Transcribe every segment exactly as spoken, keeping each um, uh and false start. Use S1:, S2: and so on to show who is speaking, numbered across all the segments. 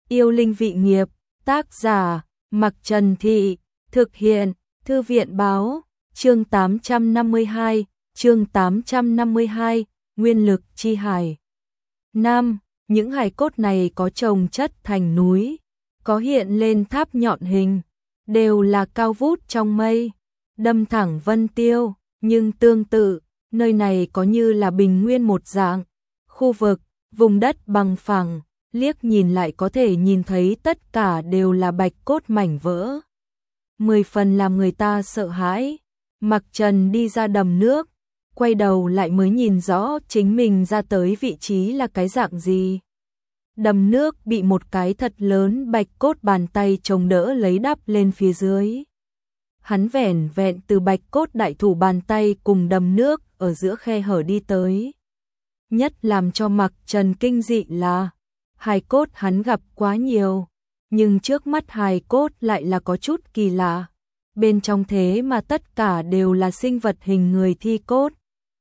S1: Yêu linh vị nghiệp, tác giả, Mặc Trần Thị, thực hiện, Thư viện báo, chương tám trăm năm mươi hai, chương tám trăm năm mươi hai, Nguyên lực chi hải. Năm, những hài cốt này có chồng chất thành núi, có hiện lên tháp nhọn hình, đều là cao vút trong mây, đâm thẳng vân tiêu, nhưng tương tự, nơi này có như là bình nguyên một dạng, khu vực, vùng đất bằng phẳng, liếc nhìn lại có thể nhìn thấy tất cả đều là bạch cốt mảnh vỡ. Mười phần làm người ta sợ hãi. Mặc Trần đi ra đầm nước, quay đầu lại mới nhìn rõ chính mình ra tới vị trí là cái dạng gì. Đầm nước bị một cái thật lớn bạch cốt bàn tay chống đỡ lấy đắp lên phía dưới. Hắn vẻn vẹn từ bạch cốt đại thủ bàn tay cùng đầm nước ở giữa khe hở đi tới. Nhất làm cho Mặc Trần kinh dị là hài cốt hắn gặp quá nhiều, nhưng trước mắt hài cốt lại là có chút kỳ lạ. Bên trong thế mà tất cả đều là sinh vật hình người thi cốt.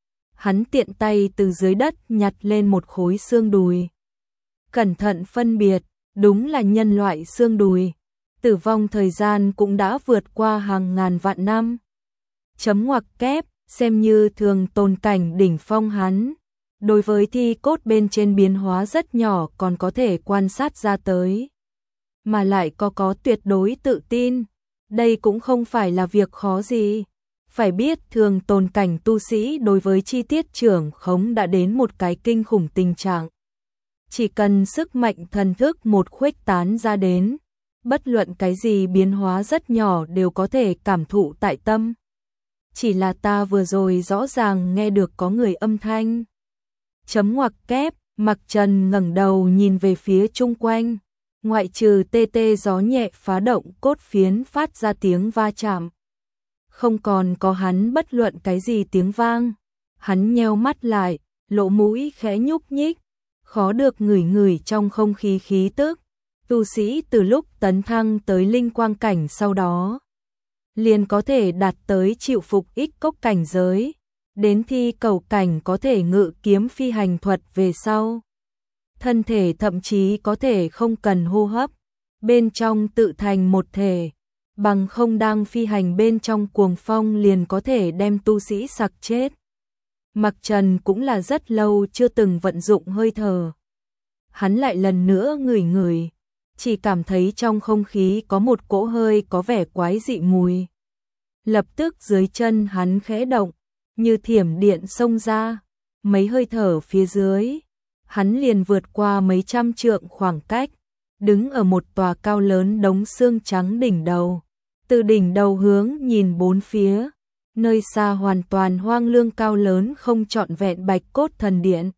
S1: Hắn tiện tay từ dưới đất nhặt lên một khối xương đùi. Cẩn thận phân biệt, đúng là nhân loại xương đùi. Tử vong thời gian cũng đã vượt qua hàng ngàn vạn năm. Chấm ngoặc kép, xem như thường tồn cảnh đỉnh phong hắn. Đối với thi cốt bên trên biến hóa rất nhỏ còn có thể quan sát ra tới. Mà lại có có tuyệt đối tự tin. Đây cũng không phải là việc khó gì. Phải biết thường tồn cảnh tu sĩ đối với chi tiết trưởng khống đã đến một cái kinh khủng tình trạng. Chỉ cần sức mạnh thần thức một khuếch tán ra đến, bất luận cái gì biến hóa rất nhỏ đều có thể cảm thụ tại tâm. Chỉ là ta vừa rồi rõ ràng nghe được có người âm thanh. Chấm ngoặc kép, Mặc Trần ngẩng đầu nhìn về phía chung quanh. Ngoại trừ tê tê gió nhẹ phá động cốt phiến phát ra tiếng va chạm. Không còn có hắn bất luận cái gì tiếng vang. Hắn nheo mắt lại, lỗ mũi khẽ nhúc nhích, khó được ngửi ngửi trong không khí khí tức. Tu sĩ từ lúc tấn thăng tới linh quang cảnh sau đó, liền có thể đạt tới chịu phục ích cốc cảnh giới. Đến thi cầu cảnh có thể ngự kiếm phi hành thuật về sau. Thân thể thậm chí có thể không cần hô hấp, bên trong tự thành một thể, bằng không đang phi hành bên trong cuồng phong liền có thể đem tu sĩ sặc chết. Mặc Trần cũng là rất lâu chưa từng vận dụng hơi thở. Hắn lại lần nữa ngửi ngửi, chỉ cảm thấy trong không khí có một cỗ hơi có vẻ quái dị mùi. Lập tức dưới chân hắn khẽ động, như thiểm điện xông ra, mấy hơi thở phía dưới. Hắn liền vượt qua mấy trăm trượng khoảng cách, đứng ở một tòa cao lớn đống xương trắng đỉnh đầu. Từ đỉnh đầu hướng nhìn bốn phía, nơi xa hoàn toàn hoang lương cao lớn không trọn vẹn bạch cốt thần điện.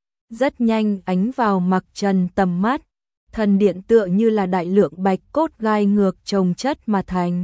S1: Rất nhanh ánh vào Mặc Trần tầm mắt, thần điện tựa như là đại lượng bạch cốt gai ngược chồng chất mà thành.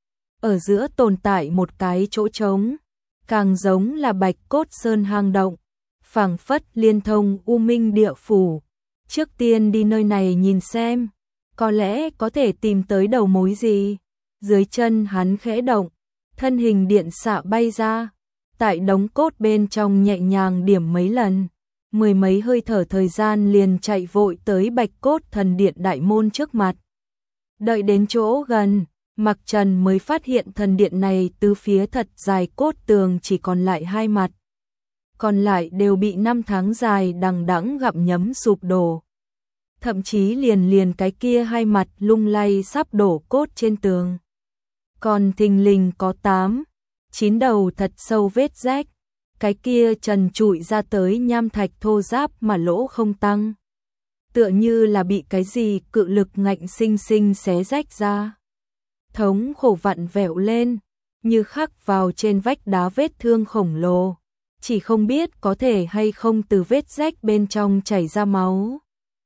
S1: Ở giữa tồn tại một cái chỗ trống, càng giống là bạch cốt sơn hang động. Phảng phất liên thông U Minh địa phủ. Trước tiên đi nơi này nhìn xem, có lẽ có thể tìm tới đầu mối gì. Dưới chân hắn khẽ động, thân hình điện xạ bay ra, tại đống cốt bên trong nhẹ nhàng điểm mấy lần, mười mấy hơi thở thời gian liền chạy vội tới bạch cốt thần điện đại môn trước mặt. Đợi đến chỗ gần, Mặc Trần mới phát hiện thần điện này từ phía thật dài cốt tường chỉ còn lại hai mặt. Còn lại đều bị năm tháng dài đằng đẵng gặm nhấm sụp đổ. Thậm chí liền liền cái kia hai mặt lung lay sắp đổ cốt trên tường. Còn thình lình có tám, chín đầu thật sâu vết rách. Cái kia trần trụi ra tới nham thạch thô ráp mà lỗ không tăng. Tựa như là bị cái gì cự lực ngạnh sinh sinh xé rách ra. Thống khổ vặn vẹo lên, như khắc vào trên vách đá vết thương khổng lồ. Chỉ không biết có thể hay không từ vết rách bên trong chảy ra máu.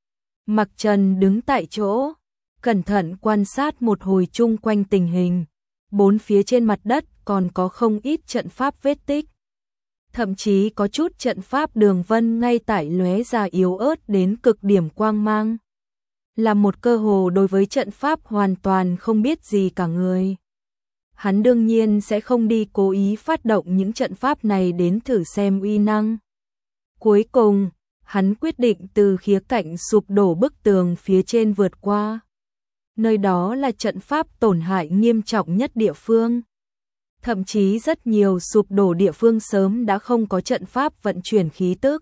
S1: Mặc Trần đứng tại chỗ, cẩn thận quan sát một hồi chung quanh tình hình. Bốn phía trên mặt đất còn có không ít trận pháp vết tích. Thậm chí có chút trận pháp đường vân ngay tại lóe ra yếu ớt đến cực điểm quang mang. Là một cơ hồ đối với trận pháp hoàn toàn không biết gì cả người. Hắn đương nhiên sẽ không đi cố ý phát động những trận pháp này đến thử xem uy năng. Cuối cùng, hắn quyết định từ khía cạnh sụp đổ bức tường phía trên vượt qua. Nơi đó là trận pháp tổn hại nghiêm trọng nhất địa phương. Thậm chí rất nhiều sụp đổ địa phương sớm đã không có trận pháp vận chuyển khí tức.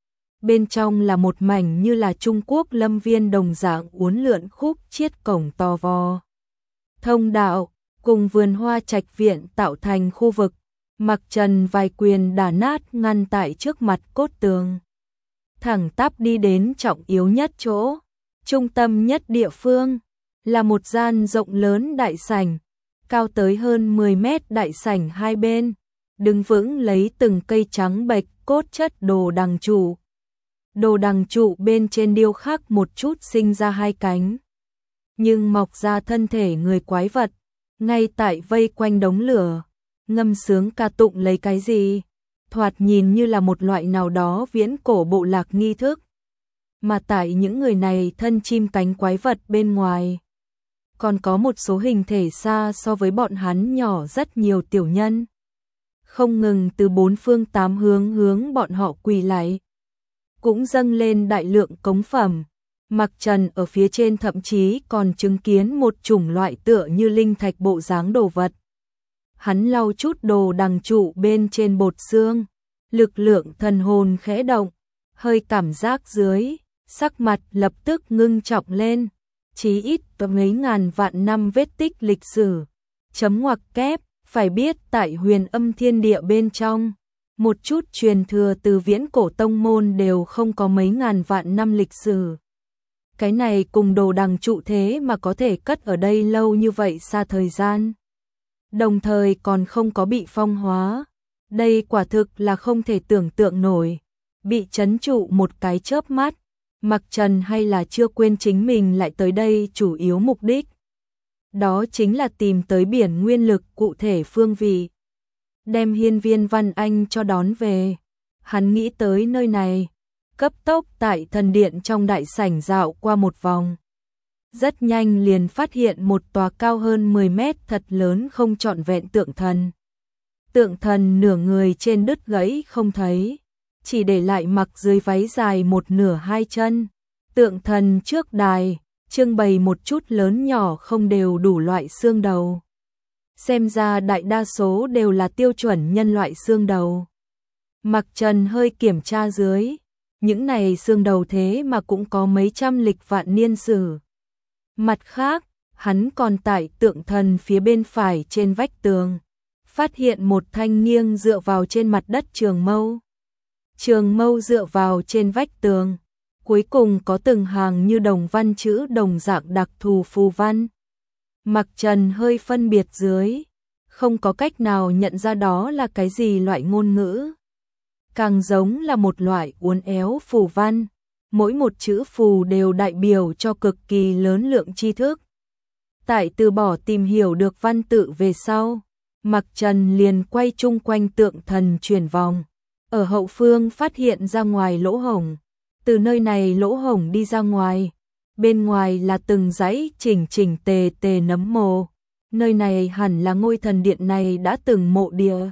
S1: Bên trong là một mảnh như là Trung Quốc lâm viên đồng dạng uốn lượn khúc chiết cổng to vò. Thông đạo, cùng vườn hoa trạch viện tạo thành khu vực, Mặc Trần vài quyền đả nát ngăn tại trước mặt cốt tường. Thẳng tắp đi đến trọng yếu nhất chỗ, trung tâm nhất địa phương, là một gian rộng lớn đại sảnh, cao tới hơn mười mét đại sảnh hai bên, đứng vững lấy từng cây trắng bệch cốt chất đồ đằng trụ. Đồ đằng trụ bên trên điêu khắc một chút sinh ra hai cánh, nhưng mọc ra thân thể người quái vật, ngay tại vây quanh đống lửa, ngâm sướng ca tụng lấy cái gì, thoạt nhìn như là một loại nào đó viễn cổ bộ lạc nghi thức. Mà tại những người này thân chim cánh quái vật bên ngoài, còn có một số hình thể xa so với bọn hắn nhỏ rất nhiều tiểu nhân, không ngừng từ bốn phương tám hướng hướng bọn họ quỳ lạy, cũng dâng lên đại lượng cống phẩm. Mặc Trần ở phía trên thậm chí còn chứng kiến một chủng loại tựa như linh thạch bộ dáng đồ vật. Hắn lau chút đồ đằng trụ bên trên bột xương, lực lượng thần hồn khẽ động, hơi cảm giác dưới, sắc mặt lập tức ngưng trọng lên, chí ít mấy ngàn vạn năm vết tích lịch sử. Chấm ngoặc kép, phải biết tại Huyền Âm Thiên Địa bên trong, một chút truyền thừa từ viễn cổ tông môn đều không có mấy ngàn vạn năm lịch sử. Cái này cùng đồ đằng trụ thế mà có thể cất ở đây lâu như vậy xa thời gian, đồng thời còn không có bị phong hóa. Đây quả thực là không thể tưởng tượng nổi. Bị trấn trụ một cái chớp mắt, Mặc Trần hay là chưa quên chính mình lại tới đây chủ yếu mục đích. Đó chính là tìm tới biển nguyên lực cụ thể phương vị, đem Hiên Viên Văn Anh cho đón về. Hắn nghĩ tới nơi này, cấp tốc tại thần điện trong đại sảnh dạo qua một vòng. Rất nhanh liền phát hiện một tòa cao hơn mười mét thật lớn không trọn vẹn tượng thần. Tượng thần nửa người trên đứt gãy không thấy, chỉ để lại mặc dưới váy dài một nửa hai chân. Tượng thần trước đài, trưng bày một chút lớn nhỏ không đều đủ loại xương đầu. Xem ra đại đa số đều là tiêu chuẩn nhân loại xương đầu. Mặc Trần hơi kiểm tra dưới, những này xương đầu thế mà cũng có mấy trăm lịch vạn niên sử. Mặt khác, hắn còn tại tượng thần phía bên phải trên vách tường, phát hiện một thanh nghiêng dựa vào trên mặt đất trường mâu. Trường mâu dựa vào trên vách tường, cuối cùng có từng hàng như đồng văn chữ đồng dạng đặc thù phù văn. Mặc Trần hơi phân biệt dưới, không có cách nào nhận ra đó là cái gì loại ngôn ngữ. Càng giống là một loại uốn éo phù văn, mỗi một chữ phù đều đại biểu cho cực kỳ lớn lượng tri thức. Tại từ bỏ tìm hiểu được văn tự về sau, Mặc Trần liền quay chung quanh tượng thần chuyển vòng, ở hậu phương phát hiện ra ngoài lỗ hổng. Từ nơi này lỗ hổng đi ra ngoài, bên ngoài là từng dãy chỉnh chỉnh tề tề nấm mồ. Nơi này hẳn là ngôi thần điện này đã từng mộ địa.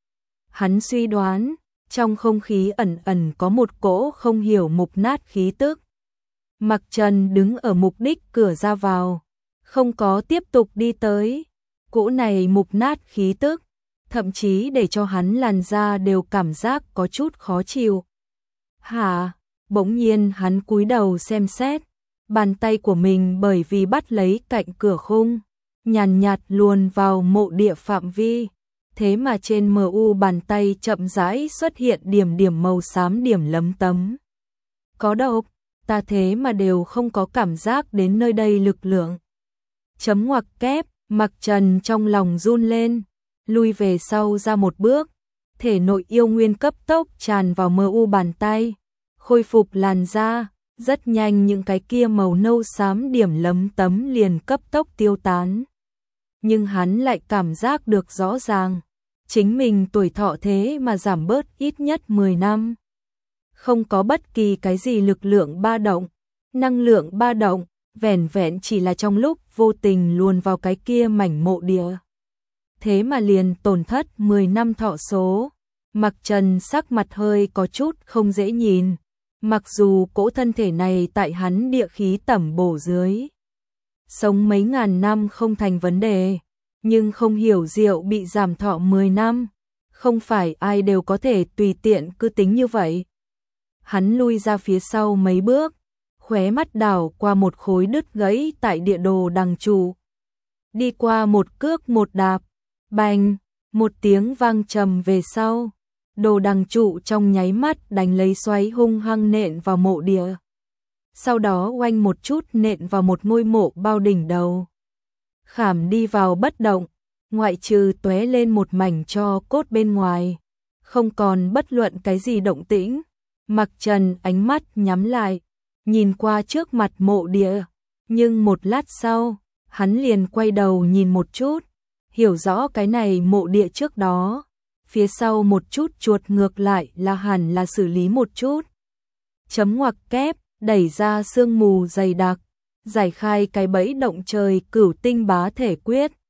S1: Hắn suy đoán, trong không khí ẩn ẩn có một cỗ không hiểu mục nát khí tức. Mặc Trần đứng ở mục đích cửa ra vào, không có tiếp tục đi tới. Cỗ này mục nát khí tức, thậm chí để cho hắn làn da đều cảm giác có chút khó chịu. Hả? Bỗng nhiên hắn cúi đầu xem xét, bàn tay của mình bởi vì bắt lấy cạnh cửa khung, nhàn nhạt, nhạt luồn vào mộ địa phạm vi. Thế mà trên mờ u bàn tay chậm rãi xuất hiện điểm điểm màu xám điểm lấm tấm. Có độc, ta thế mà đều không có cảm giác đến nơi đây lực lượng. Chấm ngoặc kép, Mặc Trần trong lòng run lên, lui về sau ra một bước, thể nội yêu nguyên cấp tốc tràn vào mờ u bàn tay, khôi phục làn da, rất nhanh những cái kia màu nâu xám điểm lấm tấm liền cấp tốc tiêu tán. Nhưng hắn lại cảm giác được rõ ràng, chính mình tuổi thọ thế mà giảm bớt ít nhất mười năm. Không có bất kỳ cái gì lực lượng ba động, năng lượng ba động, vẻn vẹn chỉ là trong lúc vô tình luồn vào cái kia mảnh mộ địa. Thế mà liền tổn thất mười năm thọ số. Mặc Trần sắc mặt hơi có chút không dễ nhìn, Mặc dù cỗ thân thể này tại hắn địa khí tẩm bổ dưới sống mấy ngàn năm không thành vấn đề, nhưng không hiểu rượu bị giảm thọ mười năm, không phải ai đều có thể tùy tiện cứ tính như vậy. Hắn lui ra phía sau mấy bước, khóe mắt đảo qua một khối đứt gãy tại địa đồ đằng trụ. Đi qua một cước một đạp, bành, một tiếng vang trầm về sau, đồ đằng trụ trong nháy mắt đánh lấy xoáy hung hăng nện vào mộ địa. Sau đó oanh một chút nện vào một ngôi mộ bao đỉnh đầu. Khảm đi vào bất động, ngoại trừ tóe lên một mảnh tro cốt bên ngoài, không còn bất luận cái gì động tĩnh. Mặc Trần ánh mắt nhắm lại, nhìn qua trước mặt mộ địa, nhưng một lát sau, hắn liền quay đầu nhìn một chút, hiểu rõ cái này mộ địa trước đó, phía sau một chút chuột ngược lại là hẳn là xử lý một chút. Chấm ngoặc kép, đẩy ra sương mù dày đặc, giải khai cái bẫy động trời cửu tinh bá thể quyết.